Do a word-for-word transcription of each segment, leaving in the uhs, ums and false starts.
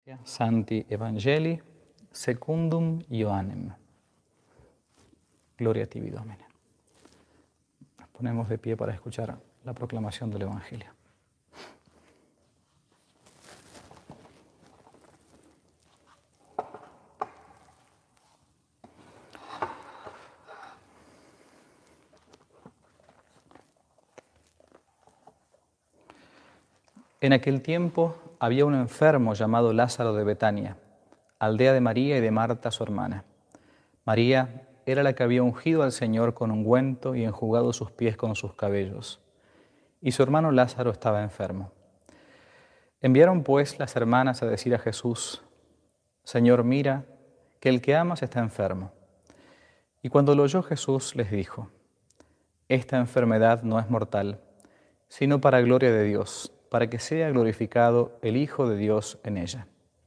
Santi Evangelii secundum Ioannem. Gloria a ti, Domine. Nos ponemos de pie para escuchar la proclamación del Evangelio. En aquel tiempo había un enfermo llamado Lázaro de Betania, aldea de María y de Marta su hermana. María era la que había ungido al Señor con ungüento y enjugado sus pies con sus cabellos. Y su hermano Lázaro estaba enfermo. Enviaron pues las hermanas a decir a Jesús: Señor, mira, que el que amas está enfermo. Y cuando lo oyó Jesús les dijo: Esta enfermedad no es mortal, sino para gloria de Dios, para que sea glorificado el Hijo de Dios en ella.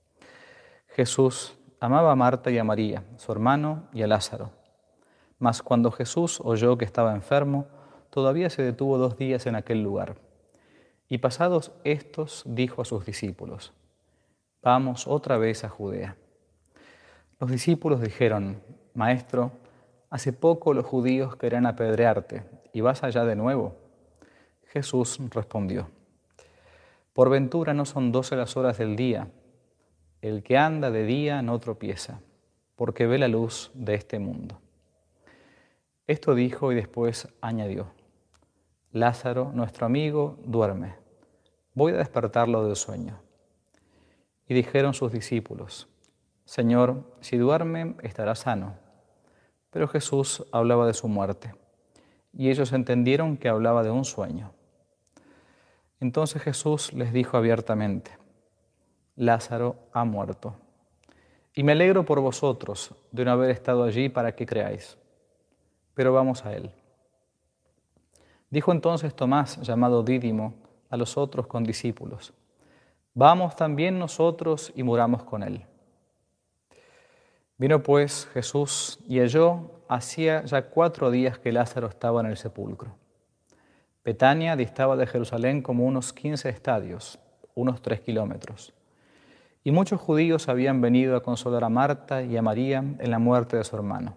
Jesús amaba a Marta y a María, su hermano, y a Lázaro. Mas cuando Jesús oyó que estaba enfermo, todavía se detuvo dos días en aquel lugar. Y pasados estos, dijo a sus discípulos: Vamos otra vez a Judea. Los discípulos dijeron: Maestro, hace poco los judíos querían apedrearte, ¿y vas allá de nuevo? Jesús respondió: Por ventura no son doce las horas del día. El que anda de día no tropieza, porque ve la luz de este mundo. Esto dijo y después añadió: Lázaro, nuestro amigo, duerme. Voy a despertarlo del sueño. Y dijeron sus discípulos: Señor, si duerme, estará sano. Pero Jesús hablaba de su muerte, y ellos entendieron que hablaba de un sueño. Entonces Jesús les dijo abiertamente: Lázaro ha muerto, y me alegro por vosotros de no haber estado allí para que creáis. Pero vamos a él. Dijo entonces Tomás, llamado Dídimo, a los otros condiscípulos: Vamos también nosotros y muramos con él. Vino pues Jesús y halló hacía ya cuatro días que Lázaro estaba en el sepulcro. Betania distaba de Jerusalén como unos quince estadios, unos tres kilómetros. Y muchos judíos habían venido a consolar a Marta y a María en la muerte de su hermano.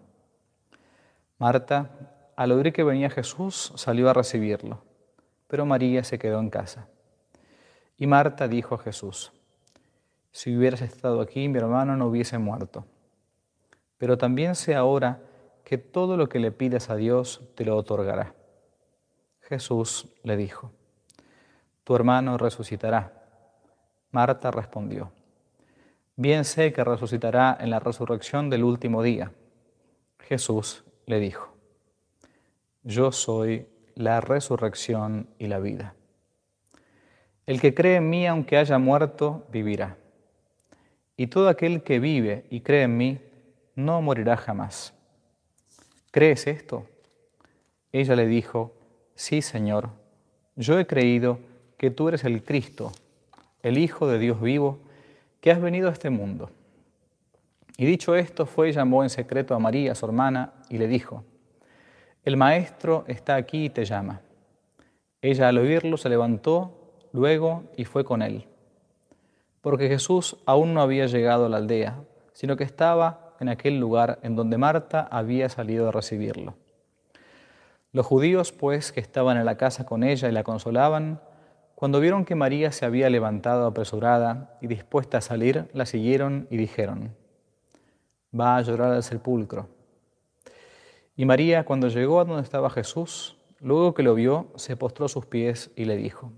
Marta, al oír que venía Jesús, salió a recibirlo, pero María se quedó en casa. Y Marta dijo a Jesús: Si hubieras estado aquí, mi hermano no hubiese muerto. Pero también sé ahora que todo lo que le pidas a Dios te lo otorgará. Jesús le dijo: Tu hermano resucitará. Marta respondió: Bien sé que resucitará en la resurrección del último día. Jesús le dijo: Yo soy la resurrección y la vida. El que cree en mí, aunque haya muerto, vivirá. Y todo aquel que vive y cree en mí, no morirá jamás. ¿Crees esto? Ella le dijo: Sí, Señor, yo he creído que tú eres el Cristo, el Hijo de Dios vivo, que has venido a este mundo. Y dicho esto, fue y llamó en secreto a María, su hermana, y le dijo: El Maestro está aquí y te llama. Ella, al oírlo, se levantó luego y fue con él, porque Jesús aún no había llegado a la aldea, sino que estaba en aquel lugar en donde Marta había salido a recibirlo. Los judíos, pues, que estaban en la casa con ella y la consolaban, cuando vieron que María se había levantado apresurada y dispuesta a salir, la siguieron y dijeron: Va a llorar al sepulcro. Y María, cuando llegó a donde estaba Jesús, luego que lo vio, se postró a sus pies y le dijo: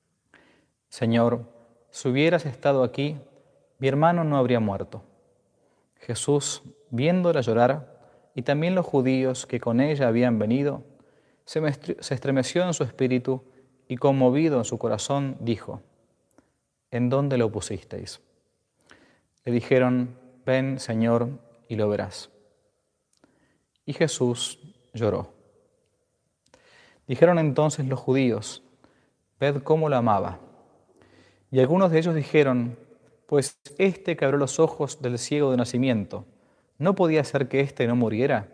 Señor, si hubieras estado aquí, mi hermano no habría muerto. Jesús, viéndola llorar, y también los judíos que con ella habían venido, se estremeció en su espíritu y conmovido en su corazón, dijo: ¿En dónde lo pusisteis? Le dijeron: Ven, Señor, y lo verás. Y Jesús lloró. Dijeron entonces los judíos: Ved cómo lo amaba. Y algunos de ellos dijeron: Pues este que abrió los ojos del ciego de nacimiento, ¿no podía ser que éste no muriera?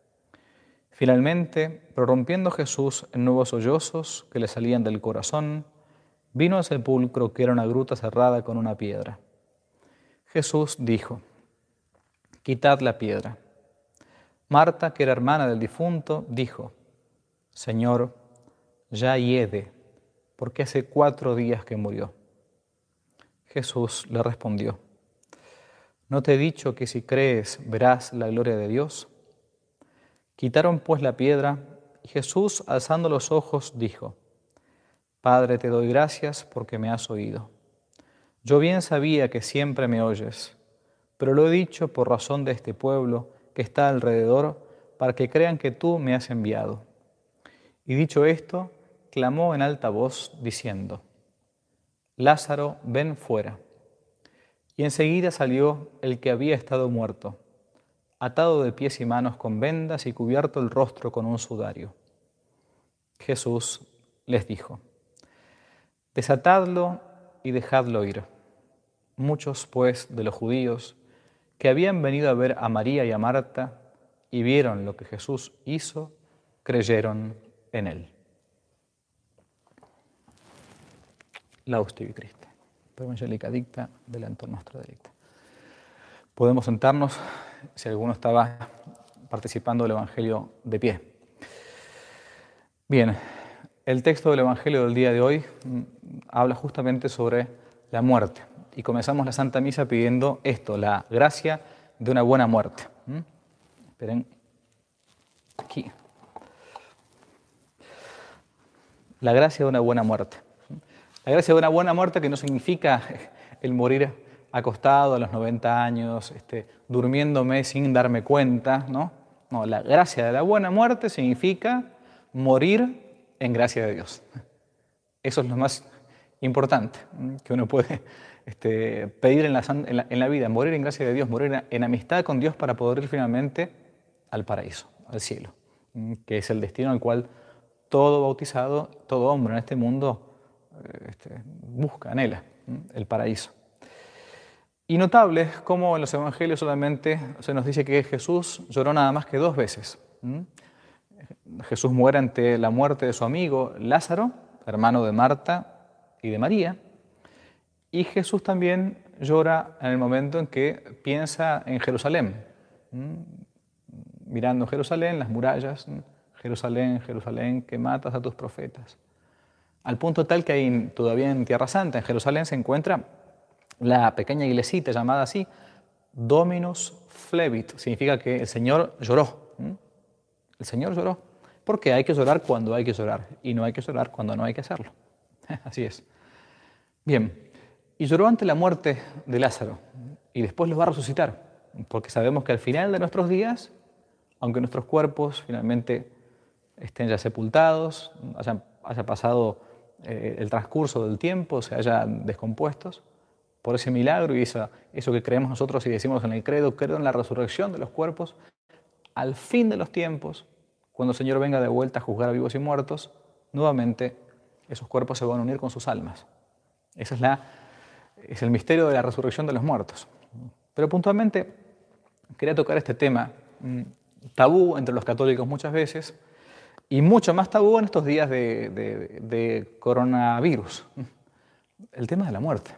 Finalmente, prorrumpiendo Jesús en nuevos sollozos que le salían del corazón, vino al sepulcro, que era una gruta cerrada con una piedra. Jesús dijo: «Quitad la piedra». Marta, que era hermana del difunto, dijo: «Señor, ya hiede, porque hace cuatro días que murió». Jesús le respondió: ¿No te he dicho que si crees verás la gloria de Dios? Quitaron pues la piedra, y Jesús, alzando los ojos, dijo: Padre, te doy gracias porque me has oído. Yo bien sabía que siempre me oyes, pero lo he dicho por razón de este pueblo que está alrededor, para que crean que tú me has enviado. Y dicho esto, clamó en alta voz, diciendo: Lázaro, ven fuera. Y enseguida salió el que había estado muerto, atado de pies y manos con vendas y cubierto el rostro con un sudario. Jesús les dijo: Desatadlo y dejadlo ir. Muchos, pues, de los judíos que habían venido a ver a María y a Marta y vieron lo que Jesús hizo, creyeron en él. Lausti Christe, per evangelica dicta, delentor nostro delicta. Podemos sentarnos si alguno estaba participando del Evangelio de pie. Bien, el texto del Evangelio del día de hoy habla justamente sobre la muerte. Y comenzamos la Santa Misa pidiendo esto, la gracia de una buena muerte. ¿Mm? Esperen, aquí. La gracia de una buena muerte. La gracia de una buena muerte que no significa el morir acostado a los noventa años, este, durmiéndome sin darme cuenta, ¿no? No, la gracia de la buena muerte significa morir en gracia de Dios. Eso es lo más importante que uno puede este, pedir en la, en, la, en la vida, morir en gracia de Dios, morir en, en amistad con Dios para poder ir finalmente al paraíso, al cielo, que es el destino al cual todo bautizado, todo hombre en este mundo este, busca, anhela, el paraíso. Y notable es cómo en los evangelios solamente se nos dice que Jesús lloró nada más que dos veces. Jesús muere ante la muerte de su amigo Lázaro, hermano de Marta y de María, y Jesús también llora en el momento en que piensa en Jerusalén, mirando Jerusalén, las murallas, Jerusalén, Jerusalén, que matas a tus profetas. Al punto tal que hay todavía en Tierra Santa, en Jerusalén, se encuentra la pequeña iglesita llamada así, Dominus Flevit, significa que el Señor lloró. El Señor lloró, porque hay que llorar cuando hay que llorar, y no hay que llorar cuando no hay que hacerlo. Así es. Bien, y lloró ante la muerte de Lázaro, y después lo va a resucitar, porque sabemos que al final de nuestros días, aunque nuestros cuerpos finalmente estén ya sepultados, hayan, haya pasado eh, el transcurso del tiempo, se hayan descompuestos, por ese milagro y eso, eso que creemos nosotros y decimos en el credo, creo en la resurrección de los cuerpos, al fin de los tiempos, cuando el Señor venga de vuelta a juzgar a vivos y muertos, nuevamente esos cuerpos se van a unir con sus almas. Ese es, la, es el misterio de la resurrección de los muertos. Pero puntualmente quería tocar este tema, tabú entre los católicos muchas veces, y mucho más tabú en estos días de, de, de coronavirus, el tema de la muerte.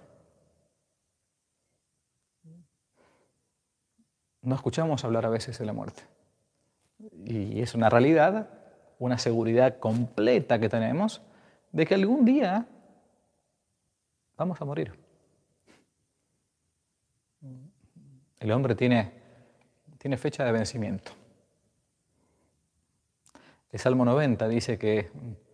No escuchamos hablar a veces de la muerte. Y es una realidad, una seguridad completa que tenemos de que algún día vamos a morir. El hombre tiene, tiene fecha de vencimiento. El Salmo noventa dice que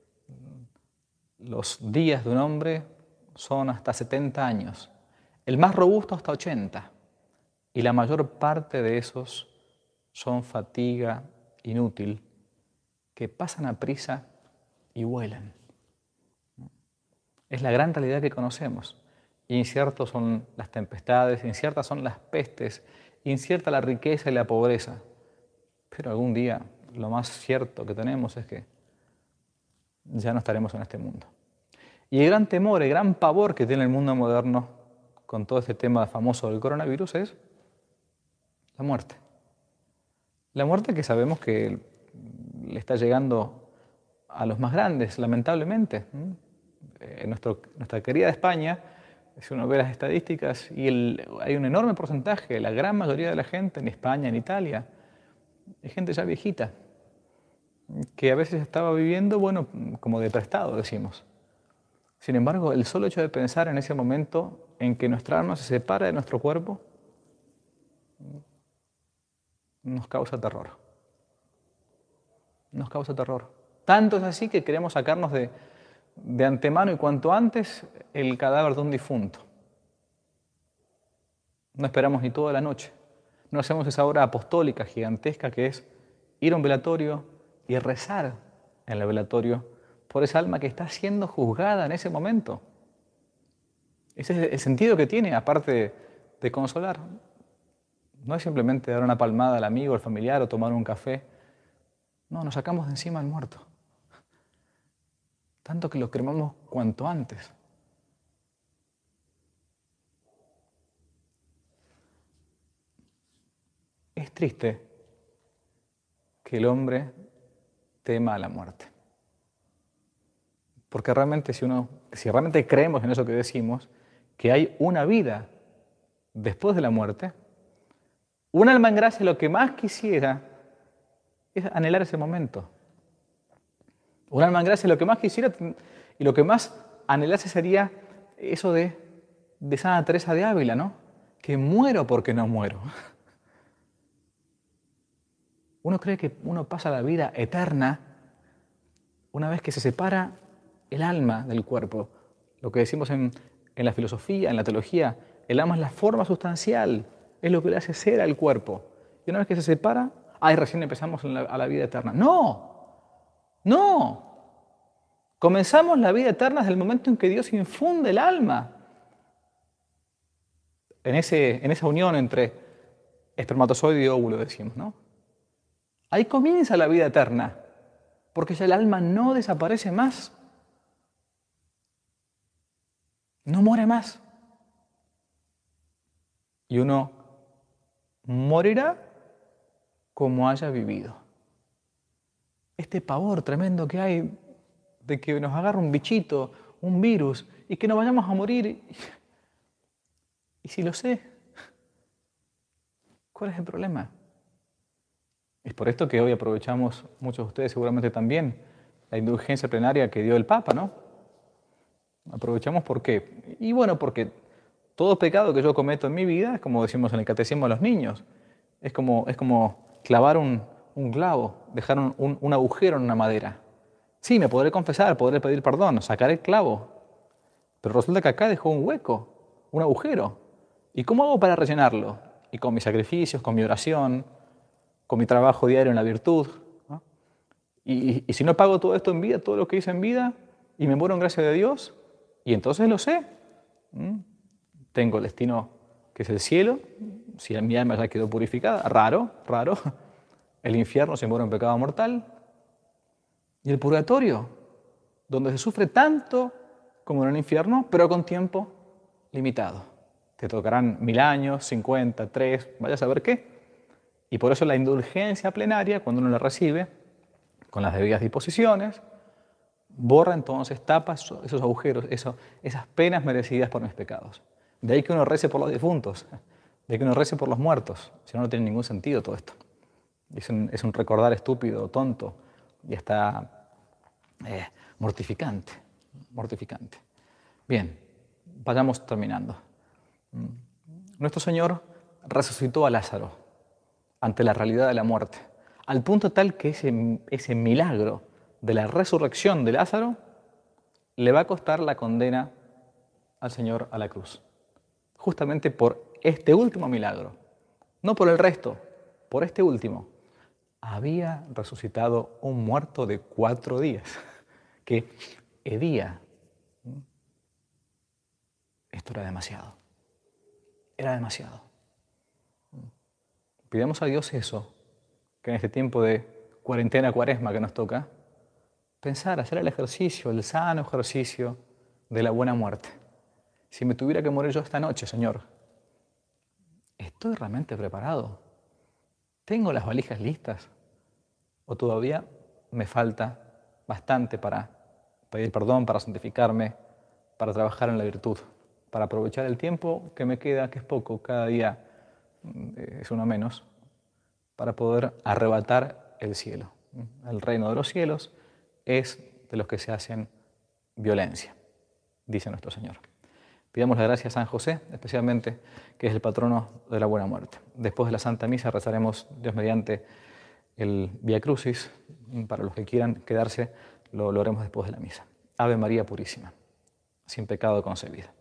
los días de un hombre son hasta setenta años, el más robusto hasta ochenta. Y la mayor parte de esos son fatiga inútil, que pasan a prisa y vuelan. Es la gran realidad que conocemos. Inciertos son las tempestades, inciertas son las pestes, incierta la riqueza y la pobreza. Pero algún día lo más cierto que tenemos es que ya no estaremos en este mundo. Y el gran temor, el gran pavor que tiene el mundo moderno con todo este tema famoso del coronavirus es la muerte. La muerte que sabemos que le está llegando a los más grandes, lamentablemente. En nuestro, nuestra querida España, Si uno ve las estadísticas, y el, hay un enorme porcentaje, la gran mayoría de la gente en España, en Italia, es gente ya viejita, que a veces estaba viviendo, bueno, como de prestado, decimos. Sin embargo, el solo hecho de pensar en ese momento en que nuestra alma se separa de nuestro cuerpo, nos causa terror. Nos causa terror. Tanto es así que queremos sacarnos de, de antemano y cuanto antes el cadáver de un difunto. No esperamos ni toda la noche. No hacemos esa obra apostólica gigantesca que es ir a un velatorio y rezar en el velatorio por esa alma que está siendo juzgada en ese momento. Ese es el sentido que tiene, aparte de, de consolar. No es simplemente dar una palmada al amigo, al familiar o tomar un café. No, nos sacamos de encima al muerto. Tanto que lo cremamos cuanto antes. Es triste que el hombre tema a la muerte. Porque realmente si, uno, si realmente creemos en eso que decimos, que hay una vida después de la muerte, un alma en gracia lo que más quisiera es anhelar ese momento. Un alma en gracia lo que más quisiera y lo que más anhelase sería eso de, de Santa Teresa de Ávila, ¿no? Que muero porque no muero. Uno cree que uno pasa la vida eterna una vez que se separa el alma del cuerpo. Lo que decimos en, en la filosofía, en la teología, el alma es la forma sustancial, es lo que le hace ser al cuerpo. Y una vez que se separa, ahí recién empezamos la, a la vida eterna. ¡No! ¡No! Comenzamos la vida eterna desde el momento en que Dios infunde el alma. En, ese, en esa unión entre espermatozoide y óvulo, decimos, ¿no? Ahí comienza la vida eterna, porque ya el alma no desaparece más. No muere más. Y uno morirá como haya vivido. Este pavor tremendo que hay de que nos agarre un bichito, un virus, y que nos vayamos a morir. ¿Y si lo sé? ¿Cuál es el problema? Es por esto que hoy aprovechamos, muchos de ustedes seguramente también, la indulgencia plenaria que dio el Papa, ¿no? Aprovechamos ¿por qué? Y bueno, porque todo pecado que yo cometo en mi vida, es como decimos en el catecismo a los niños, es como, es como clavar un, un clavo, dejar un, un, un agujero en una madera. Sí, me podré confesar, podré pedir perdón, sacar el clavo, pero resulta que acá dejó un hueco, un agujero. ¿Y cómo hago para rellenarlo? Y con mis sacrificios, con mi oración, con mi trabajo diario en la virtud, ¿no? Y, y, y si no pago todo esto en vida, todo lo que hice en vida, y me muero en gracia de Dios, y entonces lo sé. ¿Mm? Tengo el destino que es el cielo, si mi alma ya quedó purificada, raro, raro. El infierno se muere en pecado mortal. Y el purgatorio, donde se sufre tanto como en el infierno, pero con tiempo limitado. Te tocarán mil años, cincuenta, tres, vaya a saber qué. Y por eso la indulgencia plenaria, cuando uno la recibe, con las debidas disposiciones, borra entonces, tapa esos agujeros, eso, esas penas merecidas por mis pecados. De ahí que uno rece por los difuntos, de ahí que uno rece por los muertos, si no, no tiene ningún sentido todo esto. Es un, es un recordar estúpido, tonto, y está eh, mortificante, mortificante. Bien, vayamos terminando. Nuestro Señor resucitó a Lázaro ante la realidad de la muerte, al punto tal que ese, ese milagro de la resurrección de Lázaro le va a costar la condena al Señor a la cruz. Justamente por este último milagro, no por el resto, por este último. Había resucitado un muerto de cuatro días, que hedía. Esto era demasiado, era demasiado. Pidamos a Dios eso, que en este tiempo de cuarentena, cuaresma que nos toca, pensar, hacer el ejercicio, el sano ejercicio de la buena muerte. Si me tuviera que morir yo esta noche, Señor, ¿estoy realmente preparado? ¿Tengo las valijas listas? ¿O todavía me falta bastante para pedir perdón, para santificarme, para trabajar en la virtud? para aprovechar el tiempo que me queda, que es poco, cada día eh, es uno menos, para poder arrebatar el cielo. El reino de los cielos es de los que se hacen violencia, dice nuestro Señor. Pidamos la gracia a San José, especialmente, que es el patrono de la buena muerte. Después de la Santa Misa rezaremos, Dios mediante, el Vía Crucis. Para los que quieran quedarse, lo, lo haremos después de la misa. Ave María Purísima, sin pecado concebida.